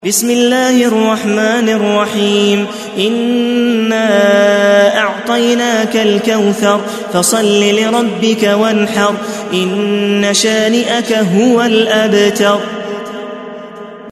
بسم الله الرحمن الرحيم إنا أعطيناك الكوثر فصل لربك وانحر إن شانئك هو الأبتر.